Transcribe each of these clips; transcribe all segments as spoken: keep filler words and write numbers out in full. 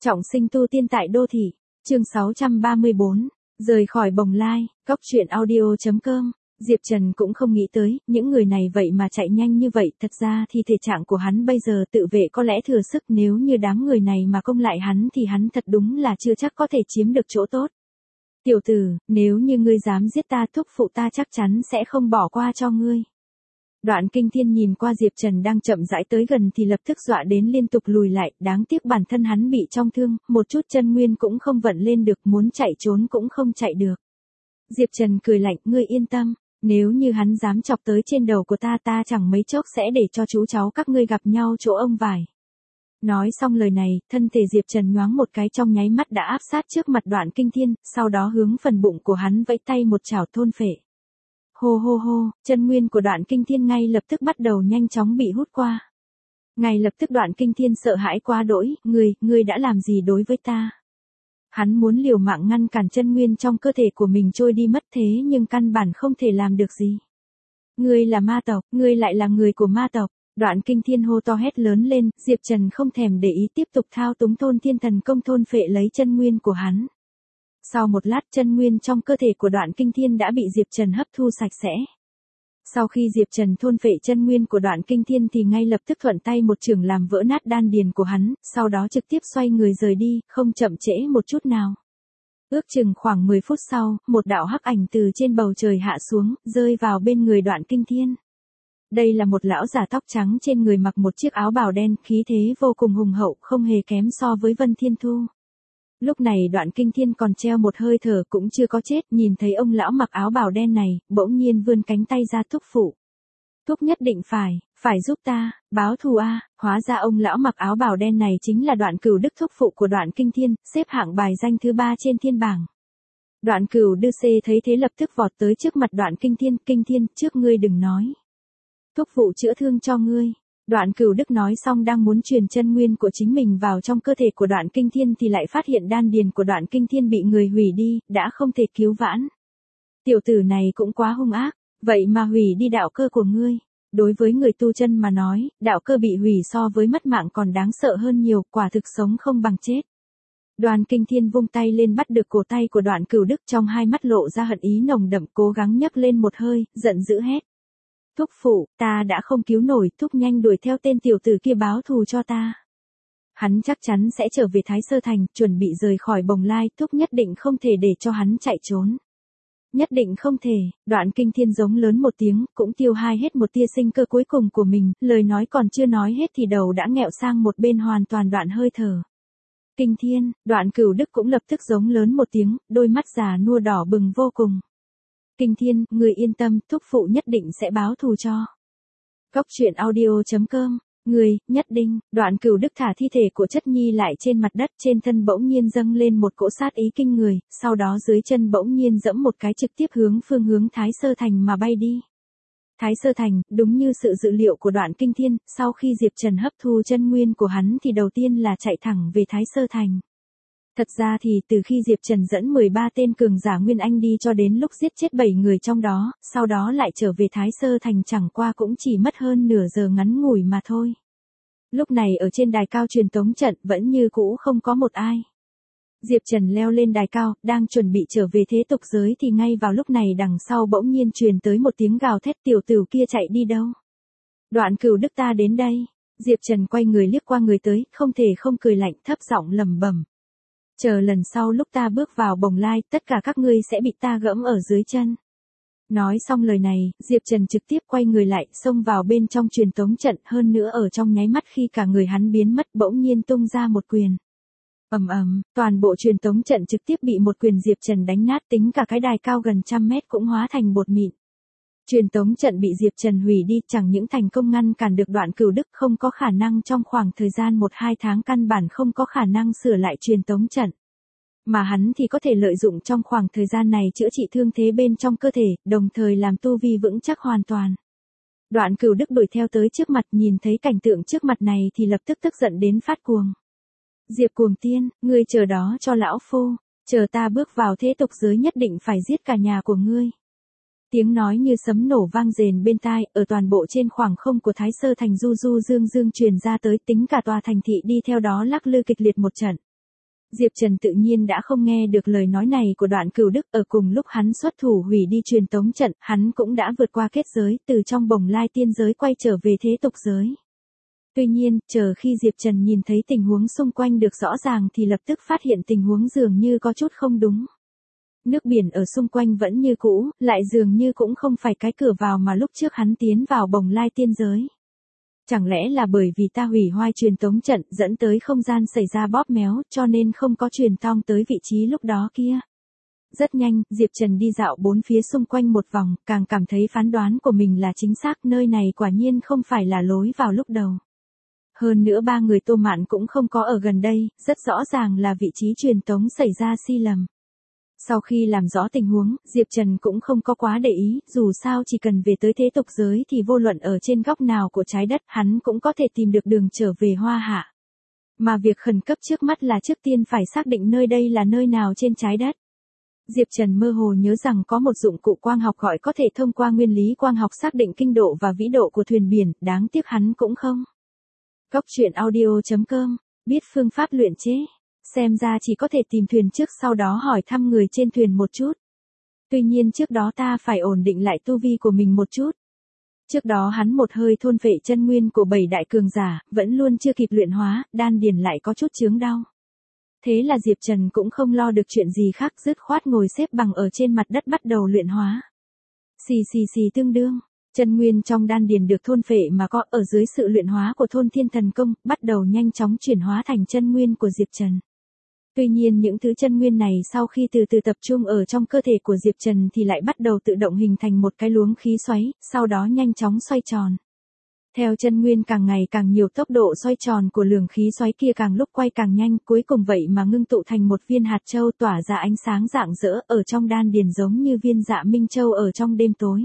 Trọng sinh tu tiên tại đô thị, chương sáu trăm ba mươi bốn, rời khỏi Bồng Lai, Cóc truyện audio chấm com. Diệp Trần cũng không nghĩ tới, những người này vậy mà chạy nhanh như vậy, thật ra thì thể trạng của hắn bây giờ tự vệ có lẽ thừa sức, nếu như đám người này mà công lại hắn thì hắn thật đúng là chưa chắc có thể chiếm được chỗ tốt. Tiểu tử, nếu như ngươi dám giết ta, thúc phụ ta chắc chắn sẽ không bỏ qua cho ngươi. Đoạn Kinh Thiên nhìn qua Diệp Trần đang chậm rãi tới gần thì lập tức dọa đến liên tục lùi lại, đáng tiếc bản thân hắn bị trọng thương, một chút chân nguyên cũng không vận lên được, muốn chạy trốn cũng không chạy được. Diệp Trần cười lạnh, ngươi yên tâm, nếu như hắn dám chọc tới trên đầu của ta ta chẳng mấy chốc sẽ để cho chú cháu các ngươi gặp nhau chỗ ông vải. Nói xong lời này, thân thể Diệp Trần nhoáng một cái trong nháy mắt đã áp sát trước mặt Đoạn Kinh Thiên, sau đó hướng phần bụng của hắn vẫy tay một chảo thôn phệ. Hô hô hô, chân nguyên của Đoạn Kinh Thiên ngay lập tức bắt đầu nhanh chóng bị hút qua. Ngay lập tức Đoạn Kinh Thiên sợ hãi quá đỗi, ngươi, ngươi đã làm gì đối với ta? Hắn muốn liều mạng ngăn cản chân nguyên trong cơ thể của mình trôi đi mất thế nhưng căn bản không thể làm được gì. Ngươi là ma tộc, ngươi lại là người của ma tộc. Đoạn Kinh Thiên hô to hét lớn lên, Diệp Trần không thèm để ý tiếp tục thao túng thôn thiên thần công thôn phệ lấy chân nguyên của hắn. Sau một lát chân nguyên trong cơ thể của Đoạn Kinh Thiên đã bị Diệp Trần hấp thu sạch sẽ. Sau khi Diệp Trần thôn phệ chân nguyên của Đoạn Kinh Thiên thì ngay lập tức thuận tay một chưởng làm vỡ nát đan điền của hắn, sau đó trực tiếp xoay người rời đi, không chậm trễ một chút nào. Ước chừng khoảng mười phút sau, một đạo hắc ảnh từ trên bầu trời hạ xuống, rơi vào bên người Đoạn Kinh Thiên. Đây là một lão già tóc trắng trên người mặc một chiếc áo bào đen, khí thế vô cùng hùng hậu, không hề kém so với Vân Thiên Thu. Lúc này Đoạn Kinh Thiên còn treo một hơi thở cũng chưa có chết, nhìn thấy ông lão mặc áo bào đen này, bỗng nhiên vươn cánh tay ra thúc phụ. Thúc nhất định phải, phải giúp ta, báo thù a. Hóa ra ông lão mặc áo bào đen này chính là Đoạn Cửu Đức thúc phụ của Đoạn Kinh Thiên, xếp hạng bài danh thứ ba trên thiên bảng. Đoạn Cửu Đức xê thấy thế lập tức vọt tới trước mặt Đoạn Kinh Thiên, Kinh Thiên, trước ngươi đừng nói. Thúc phụ chữa thương cho ngươi. Đoạn Cửu Đức nói xong đang muốn truyền chân nguyên của chính mình vào trong cơ thể của Đoạn Kinh Thiên thì lại phát hiện đan điền của Đoạn Kinh Thiên bị người hủy đi, đã không thể cứu vãn. Tiểu tử này cũng quá hung ác, vậy mà hủy đi đạo cơ của ngươi. Đối với người tu chân mà nói, đạo cơ bị hủy so với mất mạng còn đáng sợ hơn nhiều, quả thực sống không bằng chết. Đoạn Kinh Thiên vung tay lên bắt được cổ tay của Đoạn Cửu Đức, trong hai mắt lộ ra hận ý nồng đậm, cố gắng nhấc lên một hơi, giận dữ hét. Thúc phụ, ta đã không cứu nổi, thúc nhanh đuổi theo tên tiểu tử kia báo thù cho ta. Hắn chắc chắn sẽ trở về Thái Sơ Thành, chuẩn bị rời khỏi Bồng Lai, thúc nhất định không thể để cho hắn chạy trốn. Nhất định không thể. Đoạn Kinh Thiên giống lớn một tiếng, cũng tiêu hai hết một tia sinh cơ cuối cùng của mình, lời nói còn chưa nói hết thì đầu đã nghẹo sang một bên hoàn toàn đoạn hơi thở. Kinh Thiên, Đoạn Cửu Đức cũng lập tức giống lớn một tiếng, đôi mắt già nua đỏ bừng vô cùng. Kinh Thiên, người yên tâm, thúc phụ nhất định sẽ báo thù cho. Cóc truyện audio chấm com, người, nhất định. Đoạn Cửu Đức thả thi thể của chất nhi lại trên mặt đất, trên thân bỗng nhiên dâng lên một cỗ sát ý kinh người, sau đó dưới chân bỗng nhiên dẫm một cái trực tiếp hướng phương hướng Thái Sơ Thành mà bay đi. Thái Sơ Thành, đúng như sự dự liệu của Đoạn Kinh Thiên, sau khi Diệp Trần hấp thu chân nguyên của hắn thì đầu tiên là chạy thẳng về Thái Sơ Thành. Thật ra thì từ khi Diệp Trần dẫn mười ba tên cường giả Nguyên Anh đi cho đến lúc giết chết bảy người trong đó, sau đó lại trở về Thái Sơ Thành chẳng qua cũng chỉ mất hơn nửa giờ ngắn ngủi mà thôi. Lúc này ở trên đài cao truyền tống trận vẫn như cũ không có một ai. Diệp Trần leo lên đài cao, đang chuẩn bị trở về thế tục giới thì ngay vào lúc này đằng sau bỗng nhiên truyền tới một tiếng gào thét, tiểu tử kia chạy đi đâu? Đoạn Cửu Đức ta đến đây. Diệp Trần quay người liếc qua người tới, không thể không cười lạnh, thấp giọng lẩm bẩm. Chờ lần sau lúc ta bước vào Bồng Lai, tất cả các ngươi sẽ bị ta gẫm ở dưới chân. Nói xong lời này, Diệp Trần trực tiếp quay người lại, xông vào bên trong truyền tống trận, hơn nữa ở trong nháy mắt khi cả người hắn biến mất bỗng nhiên tung ra một quyền. Ầm ầm, toàn bộ truyền tống trận trực tiếp bị một quyền Diệp Trần đánh nát, tính cả cái đài cao gần trăm mét cũng hóa thành bột mịn. Truyền tống trận bị Diệp Trần hủy đi, chẳng những thành công ngăn cản được Đoạn Cửu Đức, không có khả năng trong khoảng thời gian một hai tháng căn bản không có khả năng sửa lại truyền tống trận. Mà hắn thì có thể lợi dụng trong khoảng thời gian này chữa trị thương thế bên trong cơ thể, đồng thời làm tu vi vững chắc hoàn toàn. Đoạn Cửu Đức đuổi theo tới trước mặt, nhìn thấy cảnh tượng trước mặt này thì lập tức tức giận đến phát cuồng. Diệp Cuồng Tiên, ngươi chờ đó cho lão phu, chờ ta bước vào thế tục giới nhất định phải giết cả nhà của ngươi. Tiếng nói như sấm nổ vang rền bên tai, ở toàn bộ trên khoảng không của Thái Sơ Thành du du dương dương truyền ra tới, tính cả tòa thành thị đi theo đó lắc lư kịch liệt một trận. Diệp Trần tự nhiên đã không nghe được lời nói này của Đoạn Cửu Đức, ở cùng lúc hắn xuất thủ hủy đi truyền tống trận, hắn cũng đã vượt qua kết giới, từ trong bồng lai tiên giới quay trở về thế tục giới. Tuy nhiên, chờ khi Diệp Trần nhìn thấy tình huống xung quanh được rõ ràng thì lập tức phát hiện tình huống dường như có chút không đúng. Nước biển ở xung quanh vẫn như cũ, lại dường như cũng không phải cái cửa vào mà lúc trước hắn tiến vào bồng lai tiên giới. Chẳng lẽ là bởi vì ta hủy hoại truyền tống trận dẫn tới không gian xảy ra bóp méo cho nên không có truyền tong tới vị trí lúc đó kia. Rất nhanh, Diệp Trần đi dạo bốn phía xung quanh một vòng, càng cảm thấy phán đoán của mình là chính xác, nơi này quả nhiên không phải là lối vào lúc đầu. Hơn nữa ba người Tô Mạn cũng không có ở gần đây, rất rõ ràng là vị trí truyền tống xảy ra sai lầm. Sau khi làm rõ tình huống, Diệp Trần cũng không có quá để ý, dù sao chỉ cần về tới thế tục giới thì vô luận ở trên góc nào của trái đất hắn cũng có thể tìm được đường trở về Hoa Hạ. Mà việc khẩn cấp trước mắt là trước tiên phải xác định nơi đây là nơi nào trên trái đất. Diệp Trần mơ hồ nhớ rằng có một dụng cụ quang học gọi có thể thông qua nguyên lý quang học xác định kinh độ và vĩ độ của thuyền biển, đáng tiếc hắn cũng không. Góc truyện audio chấm com, biết phương pháp luyện chế. Xem ra chỉ có thể tìm thuyền trước sau đó hỏi thăm người trên thuyền một chút. Tuy nhiên trước đó ta phải ổn định lại tu vi của mình một chút. Trước đó hắn một hơi thôn phệ chân nguyên của bảy đại cường giả, vẫn luôn chưa kịp luyện hóa, đan điền lại có chút chướng đau. Thế là Diệp Trần cũng không lo được chuyện gì khác, dứt khoát ngồi xếp bằng ở trên mặt đất bắt đầu luyện hóa. Xì xì xì tương đương, chân nguyên trong đan điền được thôn phệ mà có ở dưới sự luyện hóa của thôn thiên thần công, bắt đầu nhanh chóng chuyển hóa thành chân nguyên của Diệp Trần. Tuy nhiên những thứ chân nguyên này sau khi từ từ tập trung ở trong cơ thể của Diệp Trần thì lại bắt đầu tự động hình thành một cái luống khí xoáy, sau đó nhanh chóng xoay tròn. Theo chân nguyên càng ngày càng nhiều, tốc độ xoay tròn của luồng khí xoáy kia càng lúc quay càng nhanh, cuối cùng vậy mà ngưng tụ thành một viên hạt châu tỏa ra ánh sáng rạng rỡ ở trong đan điền giống như viên dạ minh châu ở trong đêm tối.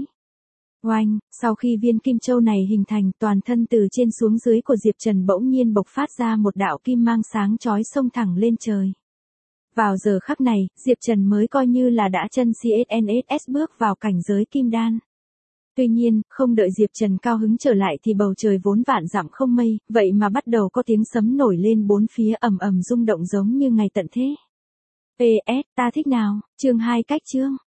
Oanh, sau khi viên kim châu này hình thành, toàn thân từ trên xuống dưới của Diệp Trần bỗng nhiên bộc phát ra một đạo kim mang sáng chói xông thẳng lên trời. Vào giờ khắc này, Diệp Trần mới coi như là đã chân xê ét en ét bước vào cảnh giới kim đan. Tuy nhiên, không đợi Diệp Trần cao hứng trở lại thì bầu trời vốn vạn dặm không mây, vậy mà bắt đầu có tiếng sấm nổi lên bốn phía ầm ầm rung động giống như ngày tận thế. pê ét, ta thích nào, chương hai cách chương.